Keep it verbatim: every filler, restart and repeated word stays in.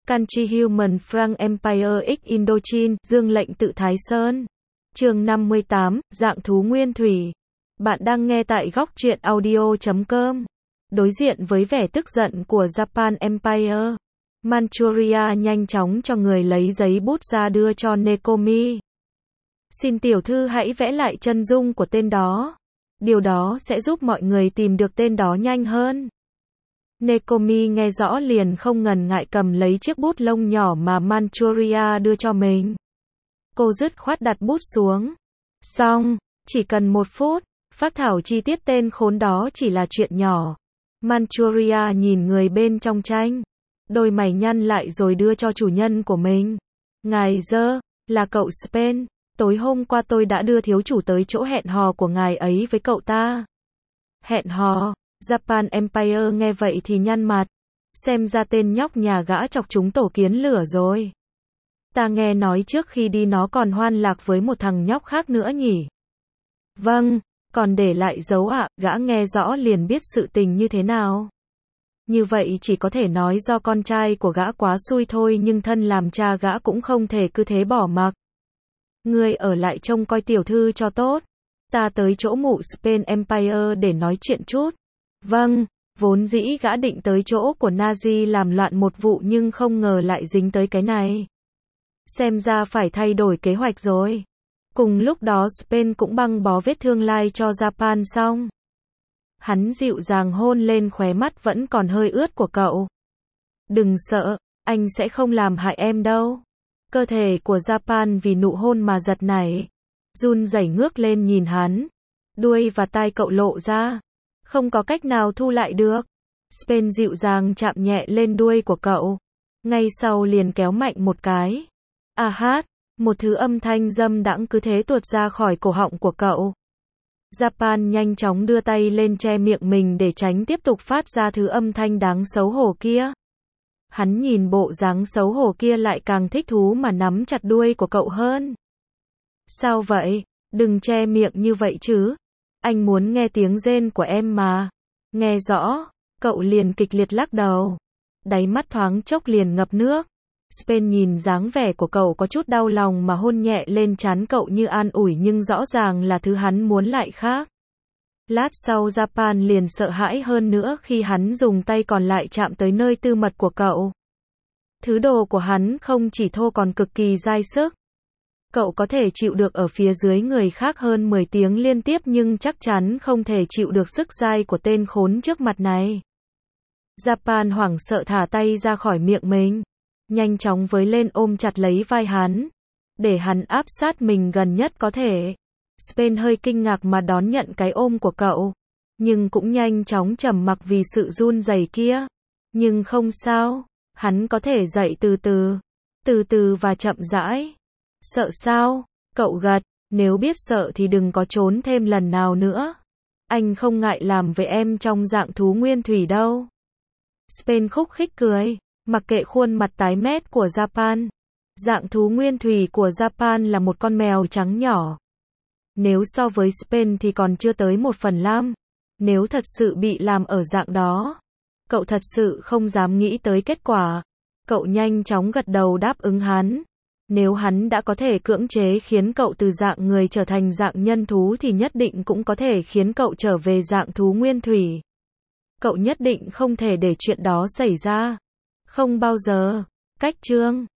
Country Human Frank Empire X Indochine, Dương lệnh tự Thái Sơn. Chương năm mươi tám, dạng thú nguyên thủy. Bạn đang nghe tại góc truyện audio chấm com. Đối diện với vẻ tức giận của Japan Empire, Manchuria nhanh chóng cho người lấy giấy bút ra đưa cho Nekomi. Xin tiểu thư hãy vẽ lại chân dung của tên đó. Điều đó sẽ giúp mọi người tìm được tên đó nhanh hơn. Nekomi nghe rõ liền không ngần ngại cầm lấy chiếc bút lông nhỏ mà Manchuria đưa cho mình. Cô dứt khoát đặt bút xuống. Xong, chỉ cần một phút, phác thảo chi tiết tên khốn đó chỉ là chuyện nhỏ. Manchuria nhìn người bên trong tranh. Đôi mày nhăn lại rồi đưa cho chủ nhân của mình. Ngài Dơ, là cậu Spain. Tối hôm qua tôi đã đưa thiếu chủ tới chỗ hẹn hò của ngài ấy với cậu ta. Hẹn hò? Japan Empire nghe vậy thì nhăn mặt. Xem ra tên nhóc nhà gã chọc chúng tổ kiến lửa rồi. Ta nghe nói trước khi đi nó còn hoan lạc với một thằng nhóc khác nữa nhỉ? Vâng, còn để lại dấu ạ, à, gã nghe rõ liền biết sự tình như thế nào. Như vậy chỉ có thể nói do con trai của gã quá xui thôi, nhưng thân làm cha gã cũng không thể cứ thế bỏ mặc. Ngươi ở lại trông coi tiểu thư cho tốt. Ta tới chỗ mụ Spain Empire để nói chuyện chút. Vâng, vốn dĩ gã định tới chỗ của Nazi làm loạn một vụ nhưng không ngờ lại dính tới cái này. Xem ra phải thay đổi kế hoạch rồi. Cùng lúc đó Spain cũng băng bó vết thương lai cho Japan xong. Hắn dịu dàng hôn lên khóe mắt vẫn còn hơi ướt của cậu. Đừng sợ, anh sẽ không làm hại em đâu. Cơ thể của Japan vì nụ hôn mà giật nảy. Run rẩy ngước lên nhìn hắn. Đuôi và tai cậu lộ ra. Không có cách nào thu lại được. Spain dịu dàng chạm nhẹ lên đuôi của cậu. Ngay sau liền kéo mạnh một cái. À hát, một thứ âm thanh dâm đãng cứ thế tuột ra khỏi cổ họng của cậu. Japan nhanh chóng đưa tay lên che miệng mình để tránh tiếp tục phát ra thứ âm thanh đáng xấu hổ kia. Hắn nhìn bộ dáng xấu hổ kia lại càng thích thú mà nắm chặt đuôi của cậu hơn. Sao vậy? Đừng che miệng như vậy chứ. Anh muốn nghe tiếng rên của em mà. Nghe rõ, cậu liền kịch liệt lắc đầu. Đáy mắt thoáng chốc liền ngập nước. Spain nhìn dáng vẻ của cậu có chút đau lòng mà hôn nhẹ lên trán cậu như an ủi, nhưng rõ ràng là thứ hắn muốn lại khác. Lát sau Japan liền sợ hãi hơn nữa khi hắn dùng tay còn lại chạm tới nơi tư mật của cậu. Thứ đồ của hắn không chỉ thô còn cực kỳ dai sức. Cậu có thể chịu được ở phía dưới người khác hơn mười tiếng liên tiếp nhưng chắc chắn không thể chịu được sức dai của tên khốn trước mặt này. Japan hoảng sợ thả tay ra khỏi miệng mình. Nhanh chóng với lên ôm chặt lấy vai hắn. Để hắn áp sát mình gần nhất có thể. Spain hơi kinh ngạc mà đón nhận cái ôm của cậu. Nhưng cũng nhanh chóng trầm mặc vì sự run rẩy kia. Nhưng không sao. Hắn có thể dậy từ từ. Từ từ và chậm rãi. Sợ sao? Cậu gật. Nếu biết sợ thì đừng có trốn thêm lần nào nữa. Anh không ngại làm với em trong dạng thú nguyên thủy đâu. Spain khúc khích cười. Mặc kệ khuôn mặt tái mét của Japan. Dạng thú nguyên thủy của Japan là một con mèo trắng nhỏ. Nếu so với Spain thì còn chưa tới một phần năm. Nếu thật sự bị làm ở dạng đó, cậu thật sự không dám nghĩ tới kết quả. Cậu nhanh chóng gật đầu đáp ứng hắn. Nếu hắn đã có thể cưỡng chế khiến cậu từ dạng người trở thành dạng nhân thú thì nhất định cũng có thể khiến cậu trở về dạng thú nguyên thủy. Cậu nhất định không thể để chuyện đó xảy ra. Không bao giờ. Cách chương